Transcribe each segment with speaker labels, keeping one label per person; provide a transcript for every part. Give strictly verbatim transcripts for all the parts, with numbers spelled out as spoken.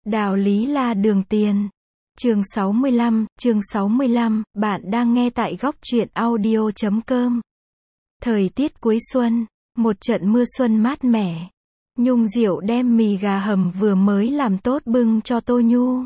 Speaker 1: Đạo lý là đường tiền. Chương sáu mươi lăm, chương sáu mươi lăm, bạn đang nghe tại góc truyện audio chấm com. Thời tiết cuối xuân, một trận mưa xuân mát mẻ. Nhung Diệu đem mì gà hầm vừa mới làm tốt bưng cho Tô Nhu.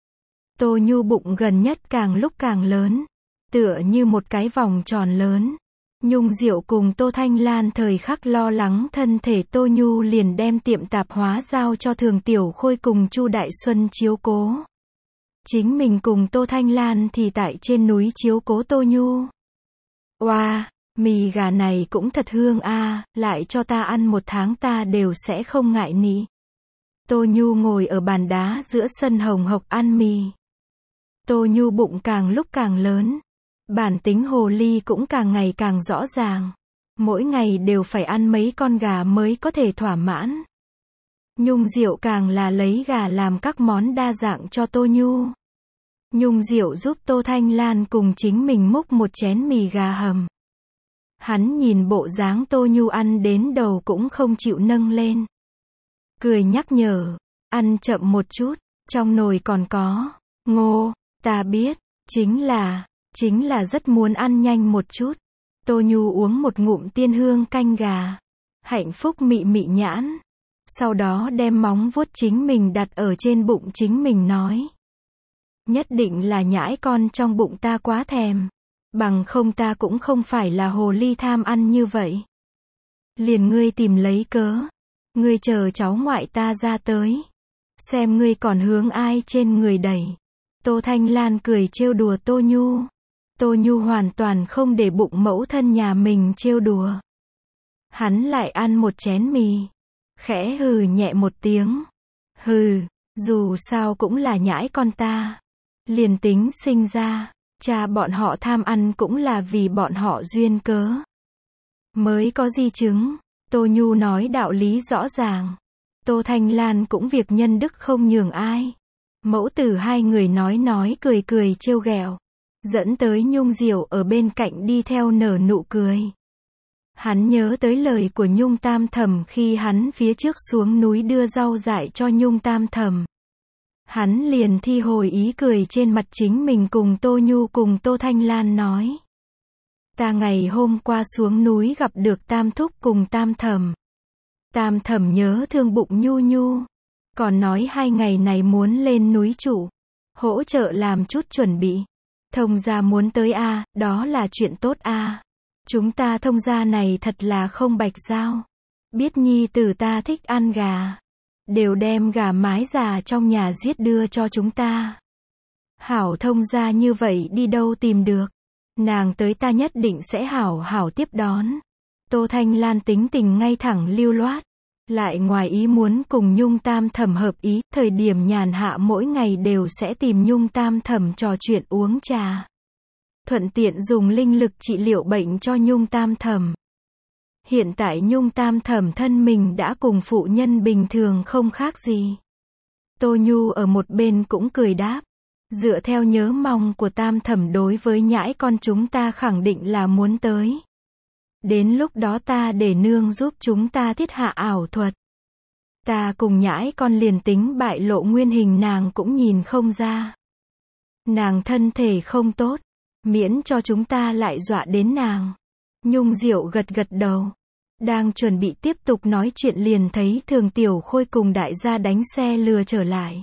Speaker 1: Tô Nhu bụng gần nhất càng lúc càng lớn, tựa như một cái vòng tròn lớn. Nhung Diệu cùng Tô Thanh Lan thời khắc lo lắng thân thể Tô Nhu liền đem tiệm tạp hóa giao cho Thường Tiểu Khôi cùng Chu Đại Xuân chiếu cố. Chính mình cùng Tô Thanh Lan thì tại trên núi chiếu cố Tô Nhu. Oa, wow, mì gà này cũng thật hương a, à, lại cho ta ăn một tháng ta đều sẽ không ngại nị. Tô Nhu ngồi ở bàn đá giữa sân hồng hộc ăn mì. Tô Nhu bụng càng lúc càng lớn. Bản tính hồ ly cũng càng ngày càng rõ ràng. Mỗi ngày đều phải ăn mấy con gà mới có thể thỏa mãn. Nhung Diệu càng là lấy gà làm các món đa dạng cho Tô Nhu. Nhung Diệu giúp Tô Thanh Lan cùng chính mình múc một chén mì gà hầm. Hắn nhìn bộ dáng Tô Nhu ăn đến đầu cũng không chịu nâng lên. Cười nhắc nhở, ăn chậm một chút, trong nồi còn có. Ngô, ta biết, chính là... Chính là rất muốn ăn nhanh một chút. Tô Nhu uống một ngụm tiên hương canh gà. Hạnh phúc mị mị nhãn. Sau đó đem móng vuốt chính mình đặt ở trên bụng chính mình nói. Nhất định là nhãi con trong bụng ta quá thèm. Bằng không ta cũng không phải là hồ ly tham ăn như vậy. Liền ngươi tìm lấy cớ. Ngươi chờ cháu ngoại ta ra tới. Xem ngươi còn hướng ai trên người đẩy. Tô Thanh Lan cười trêu đùa Tô Nhu. Tô Nhu hoàn toàn không để bụng mẫu thân nhà mình trêu đùa. Hắn lại ăn một chén mì. Khẽ hừ nhẹ một tiếng. Hừ, dù sao cũng là nhãi con ta. Liền tính sinh ra, cha bọn họ tham ăn cũng là vì bọn họ duyên cớ. Mới có di chứng. Tô Nhu nói đạo lý rõ ràng. Tô Thanh Lan cũng việc nhân đức không nhường ai. Mẫu tử hai người nói nói cười cười trêu ghẹo. Dẫn tới Nhung Diệu ở bên cạnh đi theo nở nụ cười. Hắn nhớ tới lời của Nhung Tam Thẩm khi hắn phía trước xuống núi đưa rau dại cho Nhung Tam Thẩm. Hắn liền thi hồi ý cười trên mặt chính mình cùng Tô Nhu cùng Tô Thanh Lan nói. Ta ngày hôm qua xuống núi gặp được Tam Thúc cùng Tam Thẩm. Tam Thẩm nhớ thương bụng Nhu Nhu. Còn nói hai ngày này muốn lên núi trụ. Hỗ trợ làm chút chuẩn bị. Thông gia muốn tới a, à, đó là chuyện tốt a. À. Chúng ta thông gia này thật là không bạch giao. Biết nhi tử ta thích ăn gà. Đều đem gà mái già trong nhà giết đưa cho chúng ta. Hảo thông gia như vậy đi đâu tìm được. Nàng tới ta nhất định sẽ hảo hảo tiếp đón. Tô Thanh Lan tính tình ngay thẳng lưu loát. Lại ngoài ý muốn cùng Nhung Tam Thẩm hợp ý, thời điểm nhàn hạ mỗi ngày đều sẽ tìm Nhung Tam Thẩm trò chuyện uống trà. Thuận tiện dùng linh lực trị liệu bệnh cho Nhung Tam Thẩm. Hiện tại Nhung Tam Thẩm thân mình đã cùng phụ nhân bình thường không khác gì. Tô Nhu ở một bên cũng cười đáp. Dựa theo nhớ mong của Tam Thẩm đối với nhãi con chúng ta khẳng định là muốn tới. Đến lúc đó ta để nương giúp chúng ta thiết hạ ảo thuật. Ta cùng nhãi con liền tính bại lộ nguyên hình nàng cũng nhìn không ra. Nàng thân thể không tốt, miễn cho chúng ta lại dọa đến nàng. Nhung Diệu gật gật đầu. Đang chuẩn bị tiếp tục nói chuyện liền thấy Thường Tiểu Khôi cùng đại gia đánh xe lừa trở lại.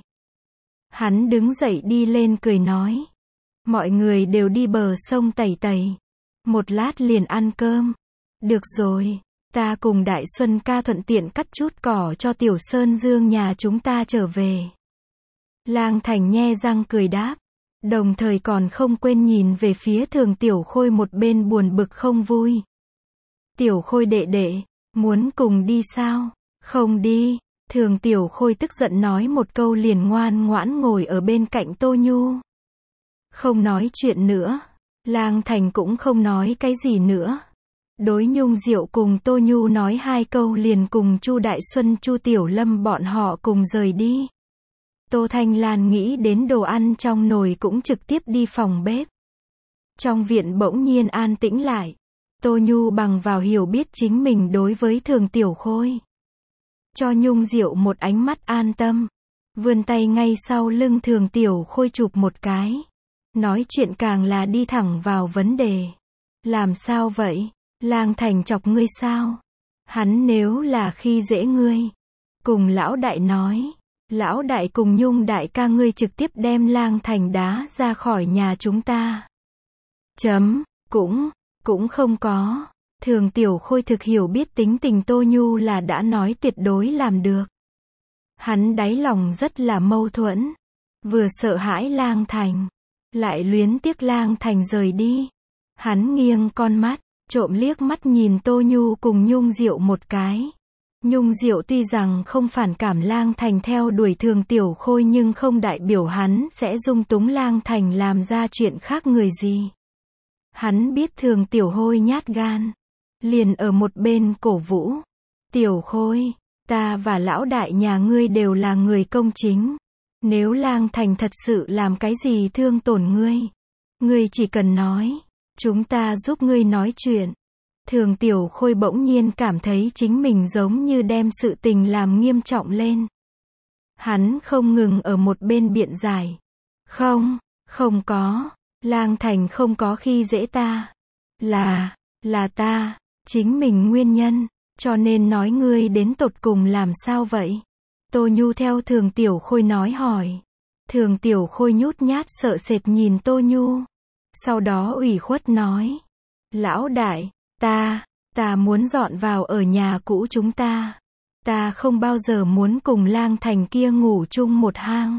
Speaker 1: Hắn đứng dậy đi lên cười nói. Mọi người đều đi bờ sông tẩy tẩy. Một lát liền ăn cơm. Được rồi, ta cùng Đại Xuân ca thuận tiện cắt chút cỏ cho Tiểu Sơn Dương nhà chúng ta trở về. Lang Thành nhe răng cười đáp, đồng thời còn không quên nhìn về phía Thường Tiểu Khôi một bên buồn bực không vui. Tiểu Khôi đệ đệ, muốn cùng đi sao? Không đi. Thường Tiểu Khôi tức giận nói một câu liền ngoan ngoãn ngồi ở bên cạnh Tô Nhu. Không nói chuyện nữa. Lang Thành cũng không nói cái gì nữa. Đối Nhung Diệu cùng Tô Nhu nói hai câu liền cùng Chu Đại Xuân Chu Tiểu Lâm bọn họ cùng rời đi. Tô Thanh Lan nghĩ đến đồ ăn trong nồi cũng trực tiếp đi phòng bếp. Trong viện bỗng nhiên an tĩnh lại. Tô Nhu bằng vào hiểu biết chính mình đối với Thường Tiểu Khôi. Cho Nhung Diệu một ánh mắt an tâm. Vươn tay ngay sau lưng Thường Tiểu Khôi chụp một cái. Nói chuyện càng là đi thẳng vào vấn đề. Làm sao vậy? Lang Thành chọc ngươi sao? Hắn nếu là khi dễ ngươi. Cùng lão đại nói. Lão đại cùng Nhung đại ca ngươi trực tiếp đem Lang Thành đá ra khỏi nhà chúng ta. Chấm, cũng, cũng không có. Thường Tiểu Khôi thực hiểu biết tính tình Tô Nhu là đã nói tuyệt đối làm được. Hắn đáy lòng rất là mâu thuẫn. Vừa sợ hãi Lang Thành, lại luyến tiếc Lang Thành rời đi. Hắn nghiêng con mắt, trộm liếc mắt nhìn Tô Nhu cùng Nhung Diệu một cái. Nhung Diệu tuy rằng không phản cảm Lang Thành theo đuổi Thường Tiểu Khôi nhưng không đại biểu hắn sẽ dung túng Lang Thành làm ra chuyện khác người gì. Hắn biết Thường Tiểu Khôi nhát gan, liền ở một bên cổ vũ. Tiểu Khôi, ta và lão đại nhà ngươi đều là người công chính. Nếu Lang Thành thật sự làm cái gì thương tổn ngươi, ngươi chỉ cần nói, chúng ta giúp ngươi nói chuyện. Thường Tiểu Khôi bỗng nhiên cảm thấy chính mình giống như đem sự tình làm nghiêm trọng lên. Hắn không ngừng ở một bên biện giải. Không, không có, Lang Thành không có khi dễ ta. Là, là ta, chính mình nguyên nhân, cho nên nói ngươi đến tột cùng làm sao vậy? Tô Nhu theo Thường Tiểu Khôi nói hỏi. Thường Tiểu Khôi nhút nhát sợ sệt nhìn Tô Nhu. Sau đó ủy khuất nói. Lão đại, ta, ta muốn dọn vào ở nhà cũ chúng ta. Ta không bao giờ muốn cùng Lang Thành kia ngủ chung một hang.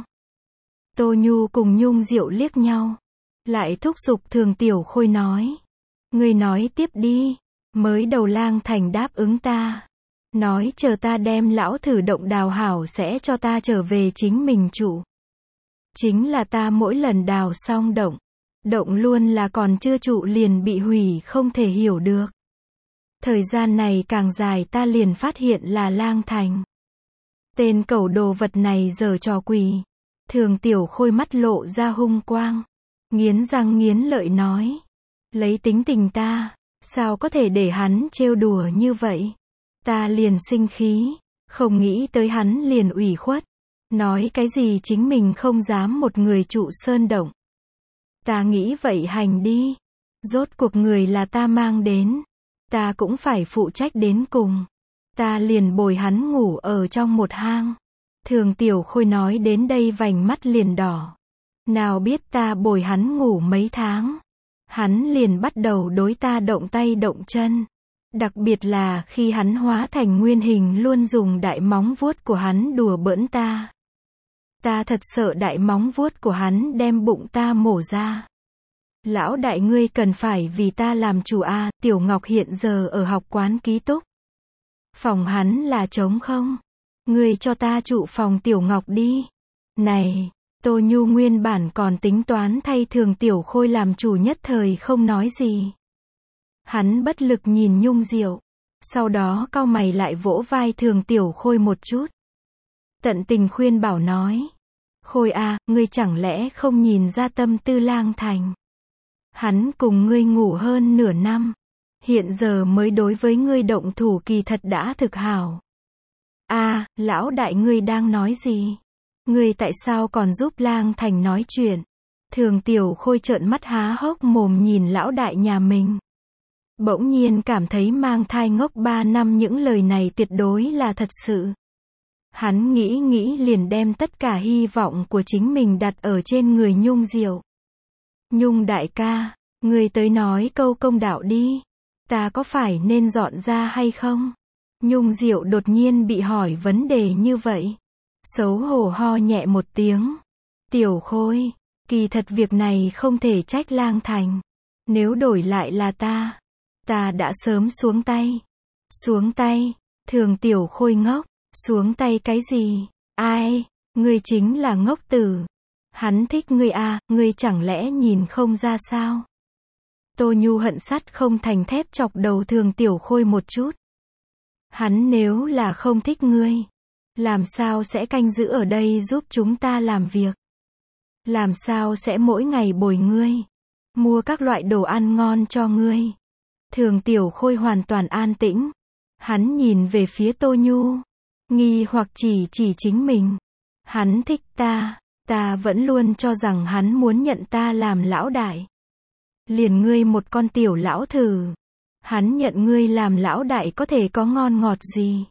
Speaker 1: Tô Nhu cùng Nhung Diệu liếc nhau. Lại thúc giục Thường Tiểu Khôi nói. Ngươi nói tiếp đi. Mới đầu Lang Thành đáp ứng ta. Nói chờ ta đem lão thử động đào hảo sẽ cho ta trở về chính mình trụ. Chính là ta mỗi lần đào xong động. Động luôn là còn chưa trụ liền bị hủy không thể hiểu được. Thời gian này càng dài ta liền phát hiện là Lang Thành. Tên cẩu đồ vật này giở trò quỷ. Thường Tiểu Khôi mắt lộ ra hung quang. Nghiến răng nghiến lợi nói. Lấy tính tình ta, sao có thể để hắn trêu đùa như vậy? Ta liền sinh khí, không nghĩ tới hắn liền ủy khuất. Nói cái gì chính mình không dám một người trụ sơn động. Ta nghĩ vậy hành đi. Rốt cuộc người là ta mang đến. Ta cũng phải phụ trách đến cùng. Ta liền bồi hắn ngủ ở trong một hang. Thường Tiểu Khôi nói đến đây vành mắt liền đỏ. Nào biết ta bồi hắn ngủ mấy tháng. Hắn liền bắt đầu đối ta động tay động chân. Đặc biệt là khi hắn hóa thành nguyên hình luôn dùng đại móng vuốt của hắn đùa bỡn ta. Ta thật sợ đại móng vuốt của hắn đem bụng ta mổ ra. Lão đại ngươi cần phải vì ta làm chủ a. Tiểu Ngọc hiện giờ ở học quán ký túc. Phòng hắn là trống không? Ngươi cho ta trụ phòng Tiểu Ngọc đi. Này, Tô Nhu nguyên bản còn tính toán thay Thường Tiểu Khôi làm chủ nhất thời không nói gì. Hắn bất lực nhìn Nhung Diệu. Sau đó cau mày lại vỗ vai Thường Tiểu Khôi một chút. Tận tình khuyên bảo nói. Khôi a, ngươi chẳng lẽ không nhìn ra tâm tư Lang Thành. Hắn cùng ngươi ngủ hơn nửa năm. Hiện giờ mới đối với ngươi động thủ kỳ thật đã thực hảo. A, lão đại ngươi đang nói gì? Ngươi tại sao còn giúp Lang Thành nói chuyện? Thường Tiểu Khôi trợn mắt há hốc mồm nhìn lão đại nhà mình. Bỗng nhiên cảm thấy mang thai ngốc ba năm những lời này tuyệt đối là thật sự. Hắn nghĩ nghĩ liền đem tất cả hy vọng của chính mình đặt ở trên người Nhung Diệu. Nhung đại ca, ngươi tới nói câu công đạo đi. Ta có phải nên dọn ra hay không? Nhung Diệu đột nhiên bị hỏi vấn đề như vậy. Xấu hổ ho nhẹ một tiếng. Tiểu Khôi, kỳ thật việc này không thể trách Lang Thành. Nếu đổi lại là ta, ta đã sớm xuống tay. Xuống tay, Thường Tiểu Khôi ngốc. Xuống tay cái gì? Ai? Ngươi chính là ngốc tử. Hắn thích ngươi à, ngươi chẳng lẽ nhìn không ra sao? Tô Nhu hận sắt không thành thép chọc đầu Thường Tiểu Khôi một chút. Hắn nếu là không thích ngươi, làm sao sẽ canh giữ ở đây giúp chúng ta làm việc? Làm sao sẽ mỗi ngày bồi ngươi, mua các loại đồ ăn ngon cho ngươi? Thường Tiểu Khôi hoàn toàn an tĩnh. Hắn nhìn về phía Tô Nhu, nghi hoặc chỉ chỉ chính mình. Hắn thích ta, ta vẫn luôn cho rằng hắn muốn nhận ta làm lão đại. Liền ngươi một con tiểu lão thử. Hắn nhận ngươi làm lão đại có thể có ngon ngọt gì.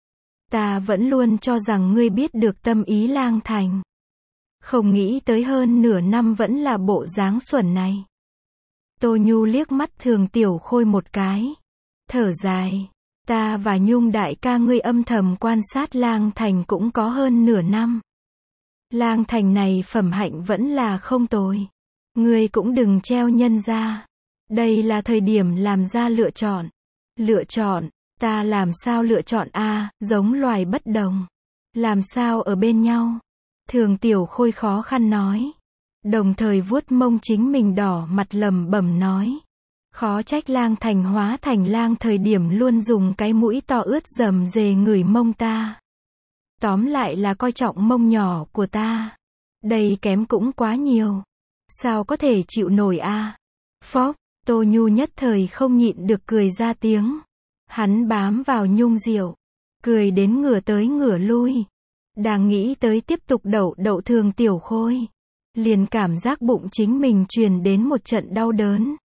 Speaker 1: Ta vẫn luôn cho rằng ngươi biết được tâm ý Lang Thành. Không nghĩ tới hơn nửa năm vẫn là bộ dáng xuẩn này. Tô Nhu liếc mắt Thường Tiểu Khôi một cái. Thở dài. Ta và Nhung đại ca ngươi âm thầm quan sát Lang Thành cũng có hơn nửa năm. Lang Thành này phẩm hạnh vẫn là không tồi. Ngươi cũng đừng treo nhân ra. Đây là thời điểm làm ra lựa chọn. Lựa chọn, ta làm sao lựa chọn a, à, giống loài bất đồng. Làm sao ở bên nhau? Thường Tiểu Khôi khó khăn nói. Đồng thời vuốt mông chính mình đỏ mặt lẩm bẩm nói. Khó trách Lang Thành hóa thành lang thời điểm luôn dùng cái mũi to ướt rầm rề ngửi mông ta. Tóm lại là coi trọng mông nhỏ của ta. Đây kém cũng quá nhiều. Sao có thể chịu nổi a? À? Phốc, Tô Nhu nhất thời không nhịn được cười ra tiếng. Hắn bám vào Nhung Diệu, cười đến ngửa tới ngửa lui. Đang nghĩ tới tiếp tục đậu đậu Thường Tiểu Khôi, liền cảm giác bụng chính mình truyền đến một trận đau đớn.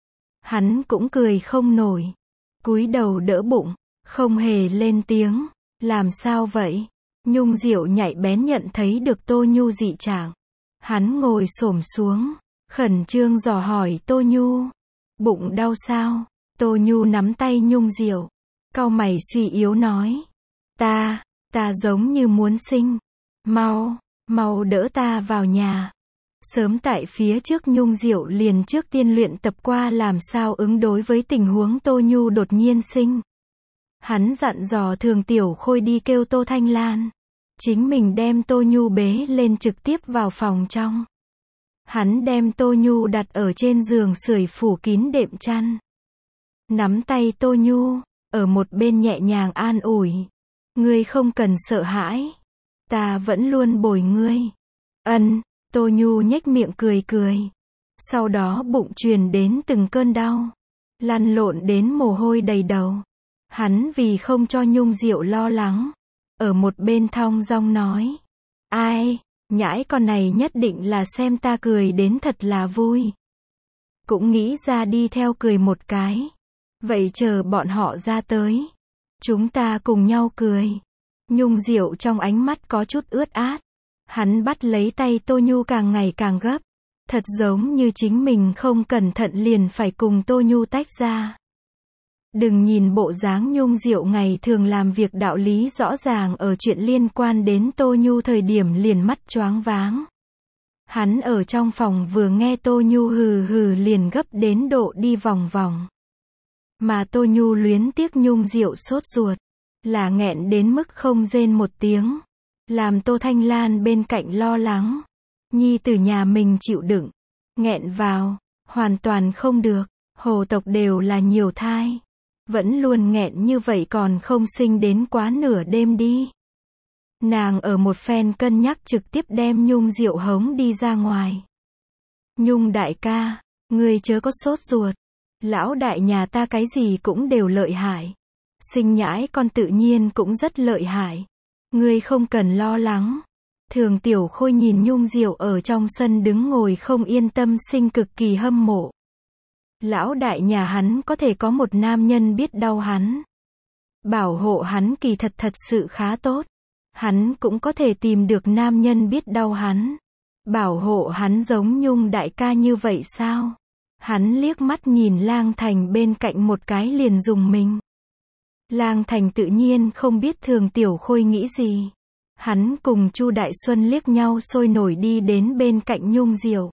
Speaker 1: Hắn cũng cười không nổi, cúi đầu đỡ bụng, không hề lên tiếng. Làm sao vậy? Nhung Diệu nhạy bén nhận thấy được Tô Nhu dị trạng. Hắn ngồi xổm xuống, khẩn trương dò hỏi Tô Nhu. Bụng đau sao? Tô Nhu nắm tay Nhung Diệu, cau mày suy yếu nói. Ta, ta giống như muốn sinh. Mau, mau đỡ ta vào nhà. Sớm tại phía trước Nhung Diệu liền trước tiên luyện tập qua làm sao ứng đối với tình huống Tô Nhu đột nhiên sinh. Hắn dặn dò Thường Tiểu Khôi đi kêu Tô Thanh Lan. Chính mình đem Tô Nhu bế lên trực tiếp vào phòng trong. Hắn đem Tô Nhu đặt ở trên giường sưởi phủ kín đệm chăn. Nắm tay Tô Nhu, ở một bên nhẹ nhàng an ủi. Ngươi không cần sợ hãi. Ta vẫn luôn bồi ngươi. Ân, Tô Nhu nhếch miệng cười cười. Sau đó bụng truyền đến từng cơn đau. Lăn lộn đến mồ hôi đầy đầu. Hắn vì không cho Nhung Diệu lo lắng. Ở một bên thong dong nói. Ai, nhãi con này nhất định là xem ta cười đến thật là vui. Cũng nghĩ ra đi theo cười một cái. Vậy chờ bọn họ ra tới. Chúng ta cùng nhau cười. Nhung Diệu trong ánh mắt có chút ướt át. Hắn bắt lấy tay Tô Nhu càng ngày càng gấp. Thật giống như chính mình không cẩn thận liền phải cùng Tô Nhu tách ra. Đừng nhìn bộ dáng Nhung Diệu ngày thường làm việc đạo lý rõ ràng ở chuyện liên quan đến Tô Nhu thời điểm liền mắt choáng váng. Hắn ở trong phòng vừa nghe Tô Nhu hừ hừ liền gấp đến độ đi vòng vòng. Mà Tô Nhu luyến tiếc Nhung Diệu sốt ruột, là nghẹn đến mức không rên một tiếng. Làm Tô Thanh Lan bên cạnh lo lắng. Nhi tử nhà mình chịu đựng. Nghẹn vào, hoàn toàn không được. Hồ tộc đều là nhiều thai. Vẫn luôn nghẹn như vậy còn không sinh đến quá nửa đêm đi. Nàng ở một phen cân nhắc trực tiếp đem Nhung Diệu hống đi ra ngoài. Nhung đại ca, ngươi chớ có sốt ruột. Lão đại nhà ta cái gì cũng đều lợi hại. Sinh nhãi con tự nhiên cũng rất lợi hại. Ngươi không cần lo lắng. Thường Tiểu Khôi nhìn Nhung Diệu ở trong sân đứng ngồi không yên tâm sinh cực kỳ hâm mộ. Lão đại nhà hắn có thể có một nam nhân biết đau hắn. Bảo hộ hắn kỳ thật thật sự khá tốt. Hắn cũng có thể tìm được nam nhân biết đau hắn. Bảo hộ hắn giống Nhung đại ca như vậy sao? Hắn liếc mắt nhìn Lang Thành bên cạnh một cái liền dùng mình. Lang Thành tự nhiên không biết Thường Tiểu Khôi nghĩ gì. Hắn cùng Chu Đại Xuân liếc nhau sôi nổi đi đến bên cạnh Nhung Diệu.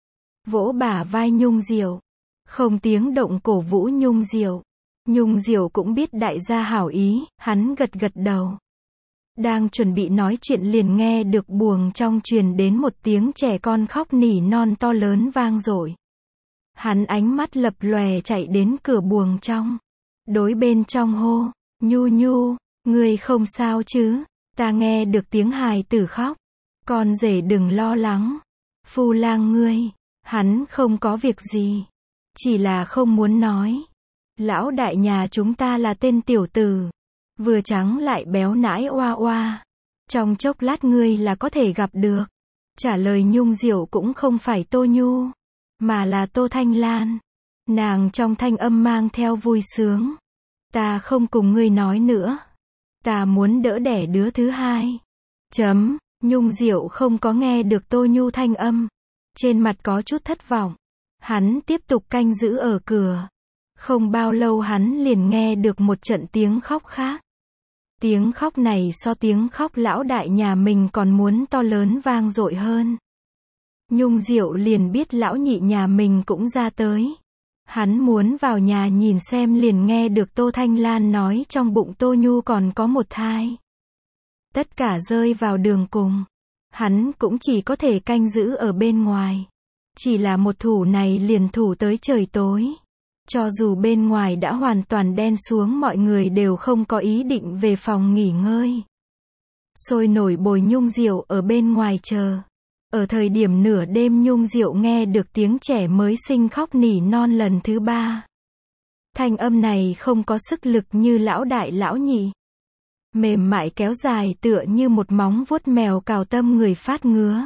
Speaker 1: Vỗ bả vai Nhung Diệu. Không tiếng động cổ vũ Nhung Diệu. Nhung Diệu cũng biết đại gia hảo ý, hắn gật gật đầu. Đang chuẩn bị nói chuyện liền nghe được buồng trong truyền đến một tiếng trẻ con khóc nỉ non to lớn vang dội. Hắn ánh mắt lập lòe chạy đến cửa buồng trong. Đối bên trong hô, Nhu Nhu, ngươi không sao chứ? Ta nghe được tiếng hài tử khóc. Con rể đừng lo lắng. Phu lang ngươi, hắn không có việc gì. Chỉ là không muốn nói. Lão đại nhà chúng ta là tên tiểu tử. Vừa trắng lại béo nãi oa oa. Trong chốc lát ngươi là có thể gặp được. Trả lời Nhung Diệu cũng không phải Tô Nhu, mà là Tô Thanh Lan. Nàng trong thanh âm mang theo vui sướng. Ta không cùng ngươi nói nữa. Ta muốn đỡ đẻ đứa thứ hai. Chấm, Nhung Diệu không có nghe được Tô Nhu thanh âm. Trên mặt có chút thất vọng. Hắn tiếp tục canh giữ ở cửa. Không bao lâu hắn liền nghe được một trận tiếng khóc khác. Tiếng khóc này so tiếng khóc lão đại nhà mình còn muốn to lớn vang dội hơn. Nhung Diệu liền biết lão nhị nhà mình cũng ra tới. Hắn muốn vào nhà nhìn xem liền nghe được Tô Thanh Lan nói trong bụng Tô Nhu còn có một thai. Tất cả rơi vào đường cùng. Hắn cũng chỉ có thể canh giữ ở bên ngoài. Chỉ là một thủ này liền thủ tới trời tối. Cho dù bên ngoài đã hoàn toàn đen xuống mọi người đều không có ý định về phòng nghỉ ngơi. Sôi nổi bồi Nhung Diệu ở bên ngoài chờ. Ở thời điểm nửa đêm Nhung Diệu nghe được tiếng trẻ mới sinh khóc nỉ non lần thứ ba. Thanh âm này không có sức lực như lão đại lão nhị. Mềm mại kéo dài tựa như một móng vuốt mèo cào tâm người phát ngứa.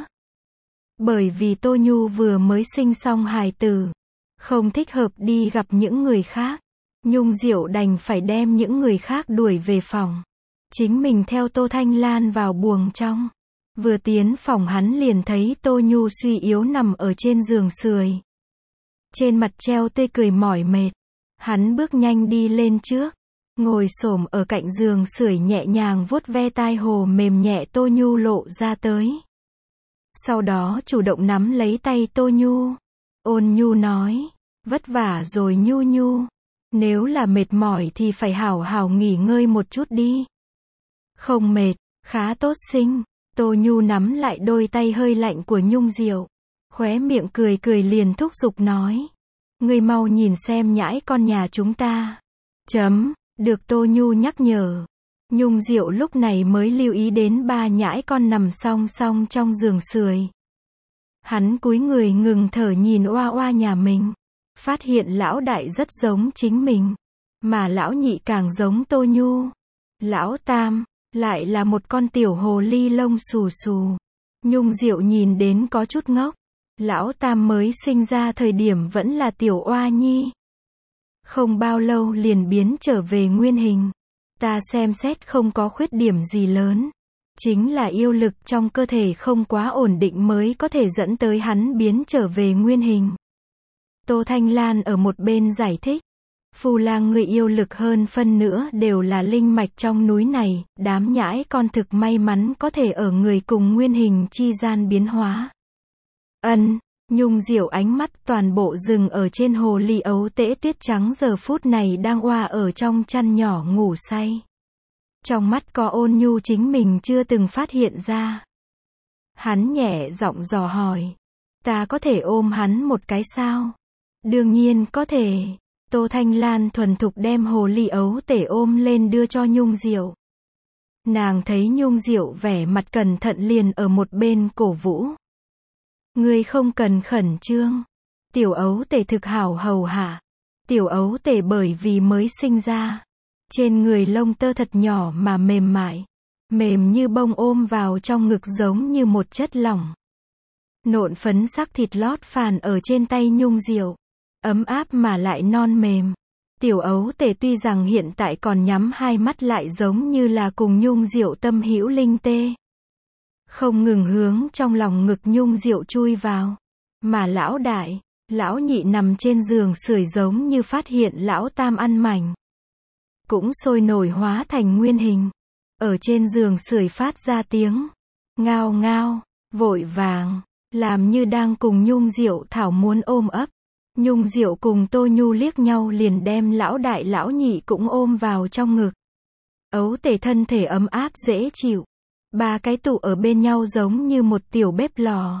Speaker 1: Bởi vì Tô Nhu vừa mới sinh xong hài tử. Không thích hợp đi gặp những người khác. Nhung Diệu đành phải đem những người khác đuổi về phòng. Chính mình theo Tô Thanh Lan vào buồng trong. Vừa tiến phòng hắn liền thấy Tô Nhu suy yếu nằm ở trên giường sưởi. Trên mặt treo tươi cười mỏi mệt. Hắn bước nhanh đi lên trước. Ngồi xổm ở cạnh giường sưởi nhẹ nhàng vuốt ve tai hồ mềm nhẹ Tô Nhu lộ ra tới. Sau đó chủ động nắm lấy tay Tô Nhu. Ôn nhu nói. Vất vả rồi Nhu Nhu. Nếu là mệt mỏi thì phải hảo hảo nghỉ ngơi một chút đi. Không mệt, khá tốt sinh. Tô Nhu nắm lại đôi tay hơi lạnh của Nhung Diệu. Khóe miệng cười cười liền thúc giục nói. Ngươi mau nhìn xem nhãi con nhà chúng ta. Chấm, được Tô Nhu nhắc nhở. Nhung Diệu lúc này mới lưu ý đến ba nhãi con nằm song song trong giường sưởi. Hắn cúi người ngừng thở nhìn oa oa nhà mình. Phát hiện lão đại rất giống chính mình. Mà lão nhị càng giống Tô Nhu. Lão tam, lại là một con tiểu hồ ly lông xù xù. Nhung Diệu nhìn đến có chút ngốc. Lão tam mới sinh ra thời điểm vẫn là tiểu oa nhi. Không bao lâu liền biến trở về nguyên hình. Ta xem xét không có khuyết điểm gì lớn. Chính là yêu lực trong cơ thể không quá ổn định mới có thể dẫn tới hắn biến trở về nguyên hình. Tô Thanh Lan ở một bên giải thích. Phù lang người yêu lực hơn phân nữa đều là linh mạch trong núi này, đám nhãi con thực may mắn có thể ở người cùng nguyên hình chi gian biến hóa. Ân, Nhung Diệu ánh mắt toàn bộ dừng ở trên hồ ly ấu tễ tuyết trắng giờ phút này đang oa ở trong chăn nhỏ ngủ say. Trong mắt có ôn nhu chính mình chưa từng phát hiện ra. Hắn nhẹ giọng dò hỏi. Ta có thể ôm hắn một cái sao? Đương nhiên có thể. Tô Thanh Lan thuần thục đem hồ ly ấu tể ôm lên đưa cho Nhung Diệu. Nàng thấy Nhung Diệu vẻ mặt cẩn thận liền ở một bên cổ vũ. Ngươi không cần khẩn trương. Tiểu ấu tể thực hảo hầu hạ. Tiểu ấu tể bởi vì mới sinh ra. Trên người lông tơ thật nhỏ mà mềm mại. Mềm như bông ôm vào trong ngực giống như một chất lỏng. Nộn phấn sắc thịt lót phàn ở trên tay Nhung Diệu. Ấm áp mà lại non mềm. Tiểu ấu tể tuy rằng hiện tại còn nhắm hai mắt lại giống như là cùng Nhung Diệu tâm hữu linh tê. Không ngừng hướng trong lòng ngực Nhung Diệu chui vào. Mà lão đại, lão nhị nằm trên giường sưởi giống như phát hiện lão tam ăn mảnh. Cũng sôi nổi hóa thành nguyên hình. Ở trên giường sưởi phát ra tiếng. Ngao ngao, vội vàng, làm như đang cùng Nhung Diệu thảo muốn ôm ấp. Nhung Diệu cùng Tô Nhu liếc nhau liền đem lão đại lão nhị cũng ôm vào trong ngực. Ấu tể thân thể ấm áp dễ chịu. Ba cái tụ ở bên nhau giống như một tiểu bếp lò.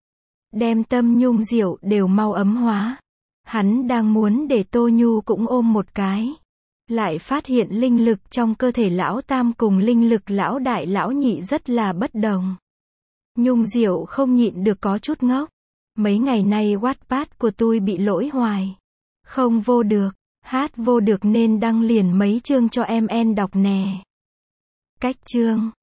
Speaker 1: Đem tâm Nhung Diệu đều mau ấm hóa. Hắn đang muốn để Tô Nhu cũng ôm một cái. Lại phát hiện linh lực trong cơ thể lão tam cùng linh lực lão đại lão nhị rất là bất đồng. Nhung Diệu không nhịn được có chút ngốc. Mấy ngày nay Wattpad của tôi bị lỗi hoài. Không vô được, hát vô được nên đăng liền mấy chương cho em en đọc nè. Cách chương